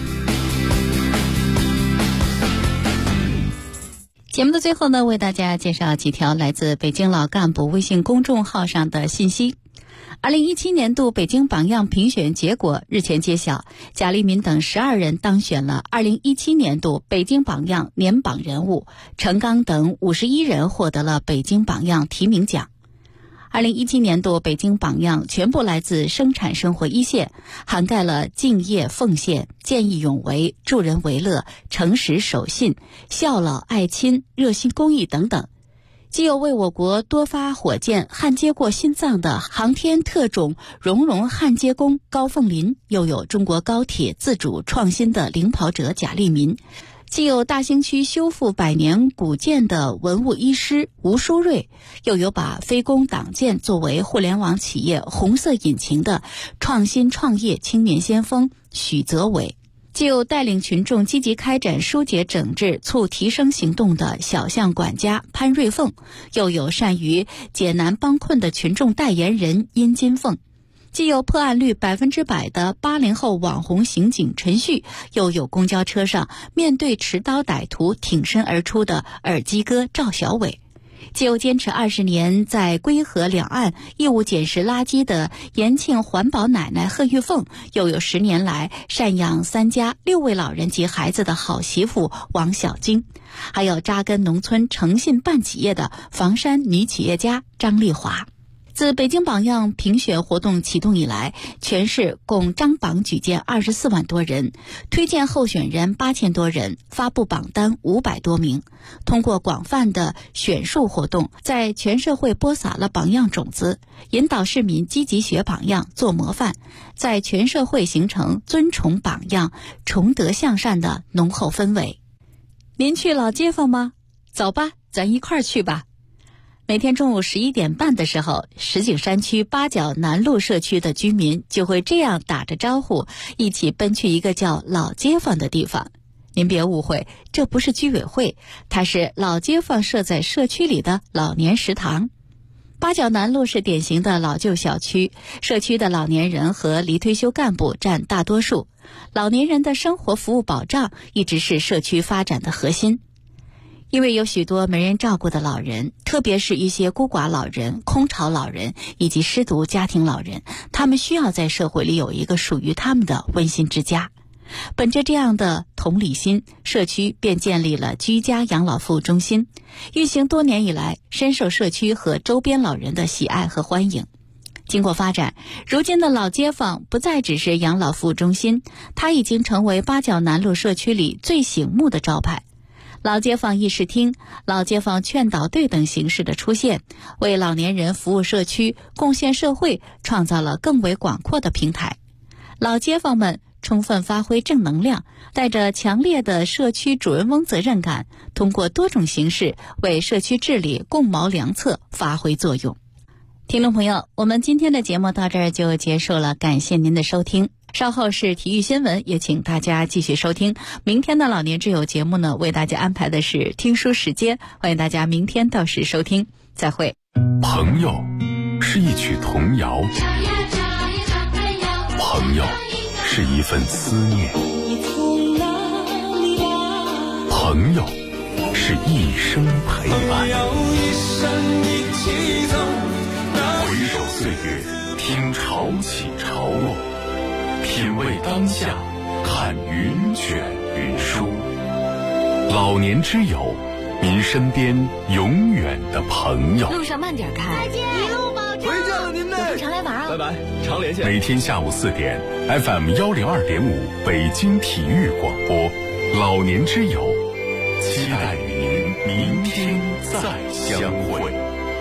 节目的最后呢，为大家介绍几条来自北京老干部微信公众号上的信息。2017年度北京榜样评选结果日前揭晓，贾立民等12人当选了2017年度北京榜样年榜人物，程刚等51人获得了北京榜样提名奖。2017年度北京榜样全部来自生产生活一线，涵盖了敬业奉献、 见义勇为、助人为乐、诚实守信、孝老爱亲、热心公益等等。既有为我国多发火箭焊接过心脏的航天特种熔融焊接工高凤林，又有中国高铁自主创新的领跑者贾立民，既有大兴区修复百年古建的文物医师吴淑瑞，又有把非公党建作为互联网企业红色引擎的创新创业青年先锋许泽伟，既有带领群众积极开展疏解整治促提升行动的小巷管家潘瑞凤，又有善于解难帮困的群众代言人殷金凤，既有破案率100%的80后网红刑警陈旭，又有公交车上面对持刀歹徒挺身而出的耳机哥赵小伟，既有坚持20年在归河两岸义务捡拾垃圾的延庆环保奶奶贺玉凤，又有10年来赡养3家6位老人及孩子的好媳妇王小晶，还有扎根农村诚信办企业的房山女企业家张丽华。自北京榜样评选活动启动以来，全市共张榜举荐24万多人，推荐候选人8000多人，发布榜单500多名。通过广泛的选述活动，在全社会播撒了榜样种子，引导市民积极学榜样做模范，在全社会形成尊崇榜样、崇德向善的浓厚氛围。您去老街坊吗？走吧，咱一块儿去吧。每天中午11点半的时候，石景山区八角南路社区的居民就会这样打着招呼，一起奔去一个叫老街坊的地方。您别误会，这不是居委会，它是老街坊设在社区里的老年食堂。八角南路是典型的老旧小区，社区的老年人和离退休干部占大多数，老年人的生活服务保障一直是社区发展的核心。因为有许多没人照顾的老人，特别是一些孤寡老人、空巢老人以及失独家庭老人，他们需要在社会里有一个属于他们的温馨之家。本着这样的同理心，社区便建立了居家养老服务中心，运行多年以来，深受社区和周边老人的喜爱和欢迎。经过发展，如今的老街坊不再只是养老服务中心，它已经成为八角南路社区里最醒目的招牌。老街坊议事厅、老街坊劝导队等形式的出现，为老年人服务社区、贡献社会创造了更为广阔的平台。老街坊们充分发挥正能量，带着强烈的社区主人翁责任感，通过多种形式为社区治理共谋良策发挥作用。听众朋友，我们今天的节目到这儿就结束了，感谢您的收听。稍后是体育新闻，也请大家继续收听。明天的老年之友节目呢，为大家安排的是听书时间，欢迎大家明天到时收听。再会。 朋友是一曲童谣，朋友是一份思念，朋友是一生陪伴。回首岁月，听潮起潮落，品味当下，看云卷云舒。老年之友，您身边永远的朋友。 路上慢点开， 再见，一路保重。 回见了您嘞， 有空常来玩啊！ 拜拜，常联系。 每天下午4点 ，FM 102.5北京体育广播，老年之友，期待与您明天再相会。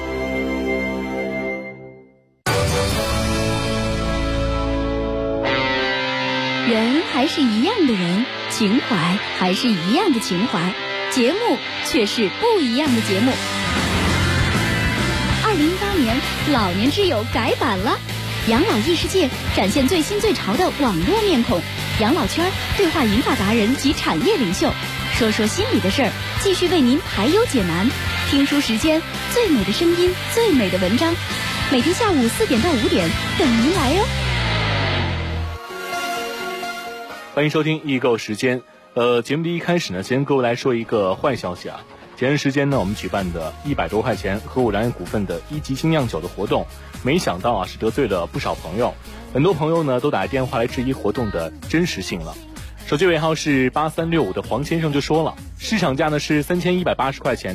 人还是一样的人，情怀还是一样的情怀，节目却是不一样的节目。2018年，老年之友改版了，养老异世界展现最新最潮的网络面孔，养老圈对话银发达人及产业领袖，说说心里的事儿，继续为您排忧解难。听书时间，最美的声音，最美的文章，每天下午4点到5点等您来哟。 欢迎收听易购时间。节目的一开始呢，先跟各位来说一个坏消息啊。前段时间呢，我们举办的100多块钱和五粮液股份的1级精酿酒的活动，没想到啊是得罪了不少朋友，很多朋友呢都打电话来质疑活动的真实性了。手机尾号是8365的黄先生就说了，市场价呢是3180块钱的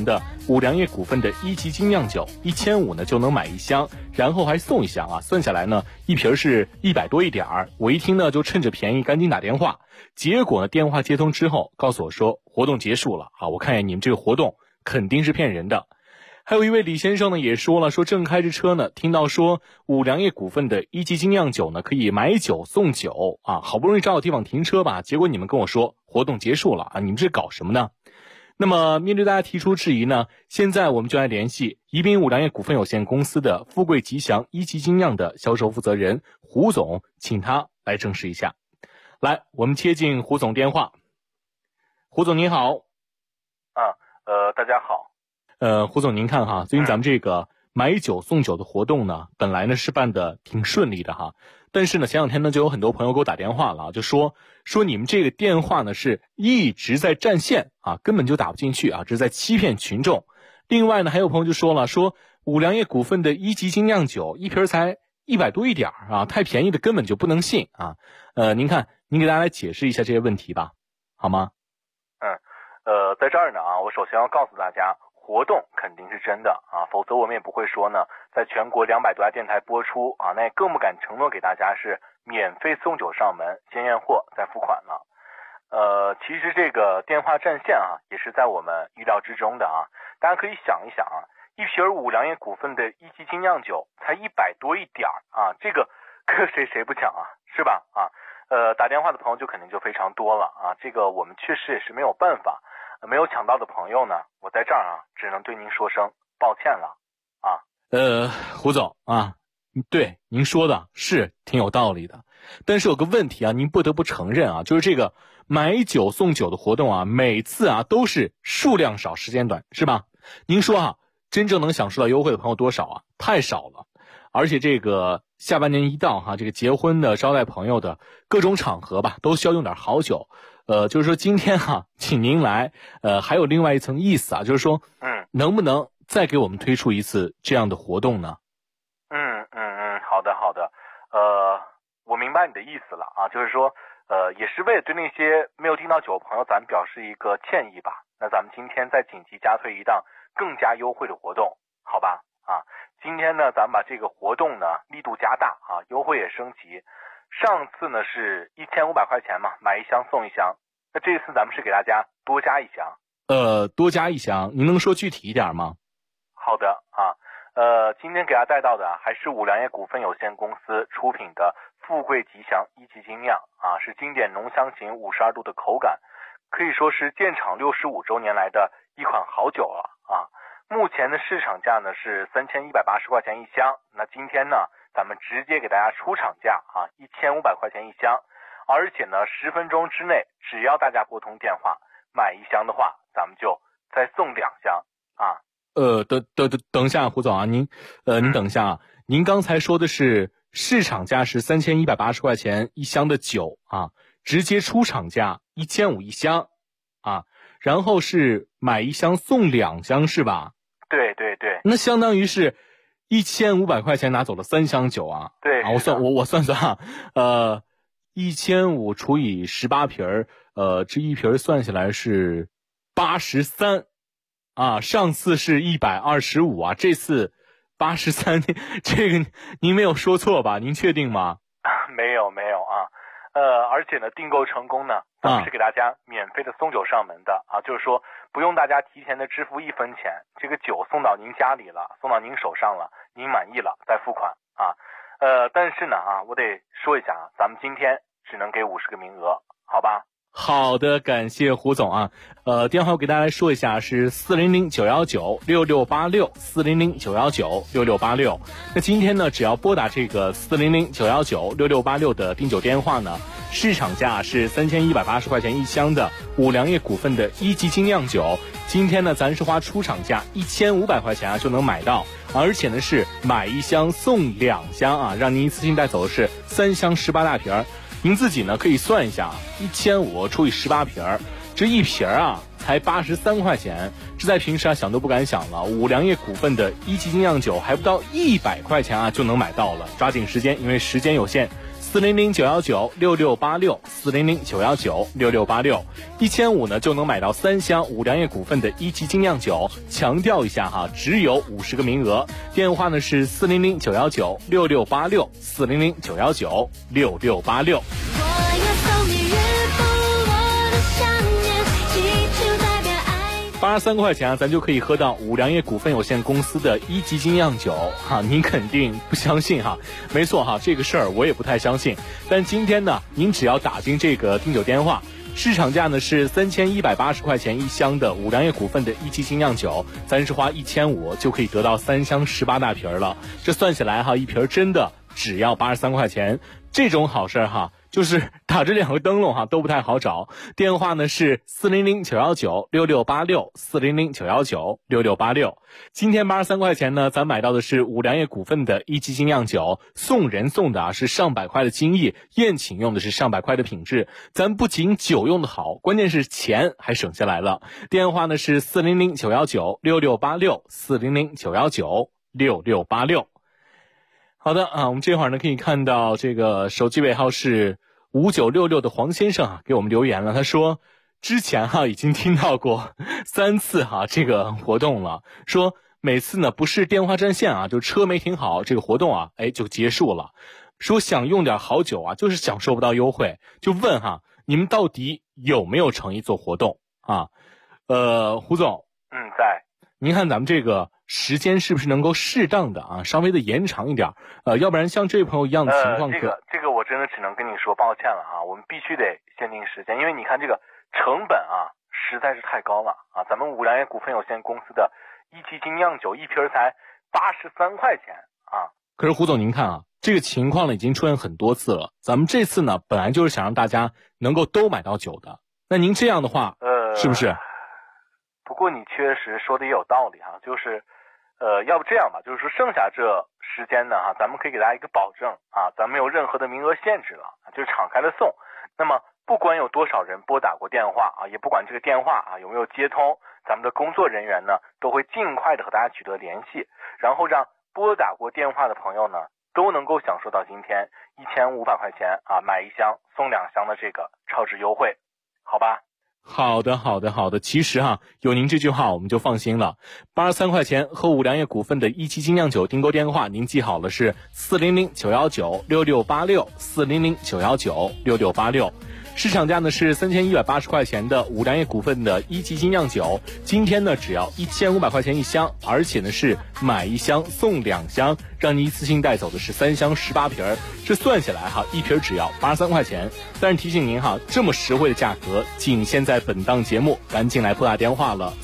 五粮液股份的1级精酿酒，1500呢就能买1箱，然后还送1箱啊，算下来呢一瓶是100多一点儿。我一听呢就趁着便宜赶紧打电话，结果呢电话接通之后告诉我说活动结束了啊，我看见你们这个活动肯定是骗人的。还有一位李先生呢也说了，说正开着车呢，听到说五粮液股份的1级精酿酒呢可以买酒送酒啊，好不容易找到地方停车吧，结果你们跟我说活动结束了啊，你们这搞什么呢？那么面对大家提出质疑呢，现在我们就来联系宜宾五粮液股份有限公司的富贵吉祥1级精酿的销售负责人胡总，请他来证实一下。来，我们接进胡总电话。胡总您好。 大家好。 胡总您看哈，最近咱们这个买酒送酒的活动呢，本来呢是办的挺顺利的哈，但是呢前两天呢就有很多朋友给我打电话了，就说你们这个电话呢是一直在占线啊，根本就打不进去啊，这是在欺骗群众。另外呢还有朋友就说了，说五粮液股份的1级精酿酒一瓶才100多一点啊，太便宜的根本就不能信啊。您看您给大家来解释一下这些问题吧，好吗？ 在这儿呢啊，我首先要告诉大家，活动肯定是真的啊，否则我们也不会说呢，在全国200多家电台播出啊，那也更不敢承诺给大家是免费送酒上门，先验货再付款了。其实这个电话占线啊，也是在我们预料之中的啊。大家可以想一想啊，一瓶五粮液股份的1级精酿酒才100多一点啊，这个谁不抢啊，是吧？啊，打电话的朋友就肯定就非常多了啊，这个我们确实也是没有办法。没有抢到的朋友呢，我在这儿啊，只能对您说声抱歉了啊。 胡总啊，对您说的是挺有道理的，但是有个问题啊，您不得不承认啊，就是这个买酒送酒的活动啊，每次啊都是数量少时间短，是吧？您说啊，真正能享受到优惠的朋友多少啊？太少了。而且这个下半年一到哈，这个结婚的、招待朋友的各种场合吧，都需要用点好酒。就是说今天哈，请您来，还有另外一层意思啊，就是说，能不能再给我们推出一次这样的活动呢？ 好的，我明白你的意思了啊，就是说，也是为了对那些没有订到酒的朋友，咱们表示一个歉意吧。那咱们今天再紧急加推一档更加优惠的活动，好吧？啊，今天呢，咱们把这个活动呢力度加大啊，优惠也升级。上次呢是1500块钱嘛，买1箱送1箱。那这次咱们是给大家多加1箱。 多加1箱，您能说具体一点吗？ 好的啊，今天给大家带到的还是五粮液股份有限公司出品的富贵吉祥1级精酿啊，是经典浓香型52度的口感，可以说是建厂65周年来的一款好酒了啊。目前的市场价呢是3180块钱1箱，那今天呢咱们直接给大家出厂价啊，1500块钱1箱，而且呢10分钟之内，只要大家拨通电话买1箱的话，咱们就再送2箱啊。 等一下，胡总啊，您等一下啊，您刚才说的是市场价是3180块钱1箱的酒啊，直接出厂价1500一箱啊，然后是买1箱送2箱是吧？ 对， 那相当于是1500块钱拿走了3箱酒啊。 对啊，我算啊，1500除以18瓶这一瓶算下来是83啊，上次是125啊，这次83，这个您没有说错吧？您确定吗？ 没有啊。而且呢，订购成功呢，咱们是给大家免费的送酒上门的啊，就是说不用大家提前的支付1分钱，这个酒送到您家里了，送到您手上了，您满意了再付款啊。但是呢啊，我得说一下啊，咱们今天只能给50个名额，好吧？ 好的，感谢胡总啊。电话我给大家来说一下，是400-919-6686，400-919-6686。那今天呢，只要拨打这个400-919-6686的订酒电话呢，市场价是3180块钱1箱的五粮液股份的1级精酿酒，今天呢，咱是花出厂价1500块钱啊就能买到，而且呢是买1箱送2箱啊，让您一次性带走的是3箱18大瓶。您自己呢可以算一下，1500除以18瓶，这一瓶啊才83块钱，这在平时啊想都不敢想了。五粮液股份的1级精酿酒还不到100块钱啊就能买到了，抓紧时间，因为时间有限。 ，400-919-6686，400-919-6686，1500呢就能买到3箱五粮液股份的一级精酿酒。强调一下哈，只有50个名额。电话呢是400-919-6686，400-919-6686。83块钱啊，咱就可以喝到五粮液股份有限公司的一级精酿酒哈，您肯定不相信哈，没错哈，这个事儿我也不太相信。但今天呢，您只要打进这个订酒电话，市场价呢是3180块钱一箱的五粮液股份的一级精酿酒，咱是花1500就可以得到3箱18大瓶了。这算起来哈，一瓶真的只要83块钱，这种好事哈。就是打这2个灯笼哈都不太好找，电话呢是400-919-6686，400-919-6686。今天83块钱呢，咱买到的是五粮液股份的一级精酿酒，送人送的是上百块的精益，宴请用的是上百块的品质。咱不仅酒用的好，关键是钱还省下来了。电话呢是400-919-6686，400-919-6686。好的啊，我们这会儿呢可以看到这个手机尾号是5966的黄先生啊给我们留言了，他说之前已经听到过3次这个活动了，说每次呢不是电话占线就车没停好，这个活动就结束了。说想用点好酒就是享受不到优惠，就问你们到底有没有诚意做活动啊？胡总， 在。 您看咱们这个时间是不是能够适当的稍微的延长一点？要不然像这位朋友一样的情况这个我真的只能跟你说抱歉了我们必须得限定时间，因为你看这个成本实在是太高了咱们五粮液股份有限公司的一级精酿酒一瓶才83块钱可是胡总您看这个情况呢已经出现很多次了，咱们这次呢本来就是想让大家能够都买到酒的，那您这样的话是不是？ 不过你确实说的也有道理就是要不这样吧，就是说剩下这时间呢咱们可以给大家一个保证咱没有任何的名额限制了，就是敞开的送。那么不管有多少人拨打过电话也不管这个电话有没有接通，咱们的工作人员呢都会尽快的和大家取得联系，然后让拨打过电话的朋友呢都能够享受到今天1500块钱买1箱送2箱的这个超值优惠，好吧？ 好的，其实有您这句话我们就放心了。83块钱和五粮液股份的一级精酿酒订购电话您记好了，是400-919-6686，400-919-6686。市场价呢是3180块钱的五粮液股份的一级精酿酒，今天呢只要1500块钱一箱，而且呢是买1箱送2箱，让你一次性带走的是3箱18瓶，这算下来一瓶只要83块钱。但是提醒您这么实惠的价格仅限在本档节目，赶紧来拨打电话了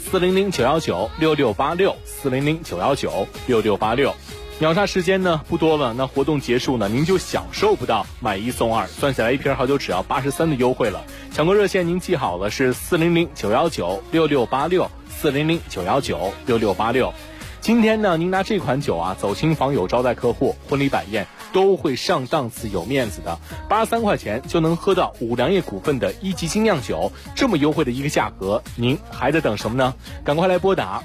，400-919-6686，400-919-6686。秒杀时间呢不多了，那活动结束呢您就享受不到买1送2，算下来一瓶好酒只要83的优惠了。抢购热线您记好了，是400-919-6686，400-919-6686。今天呢您拿这款酒走亲访友招待客户婚礼摆宴都会上档次有面子的，83块钱就能喝到五粮液股份的一级精酿酒，这么优惠的一个价格，您还在等什么呢？赶快来拨打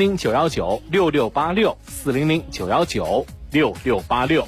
400-919-6686，400-919-6686。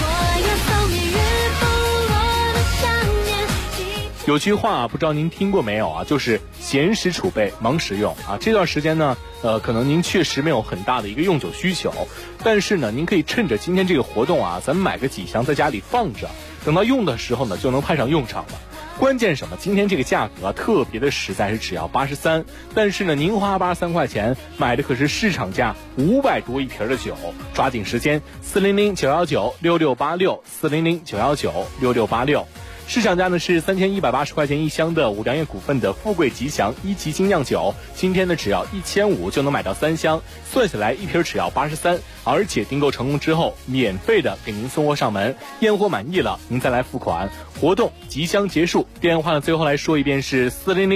有句话不知道您听过没有就是闲时储备，忙时用这段时间呢可能您确实没有很大的一个用酒需求，但是呢您可以趁着今天这个活动咱们买个几箱在家里放着，等到用的时候呢就能派上用场了。关键什么？今天这个价格特别的实在，是只要83，但是呢您花83块钱买的可是市场价500多一瓶的酒，抓紧时间，400-919-6686，400-919-6686。市场价呢是3180块钱一箱的五粮液股份的富贵吉祥一级精酿酒，今天呢只要1500就能买到3箱，算下来一瓶只要83，而且订购成功之后免费的给您送货上门，验货满意了您再来付款。活动即将结束，电话呢最后来说一遍是400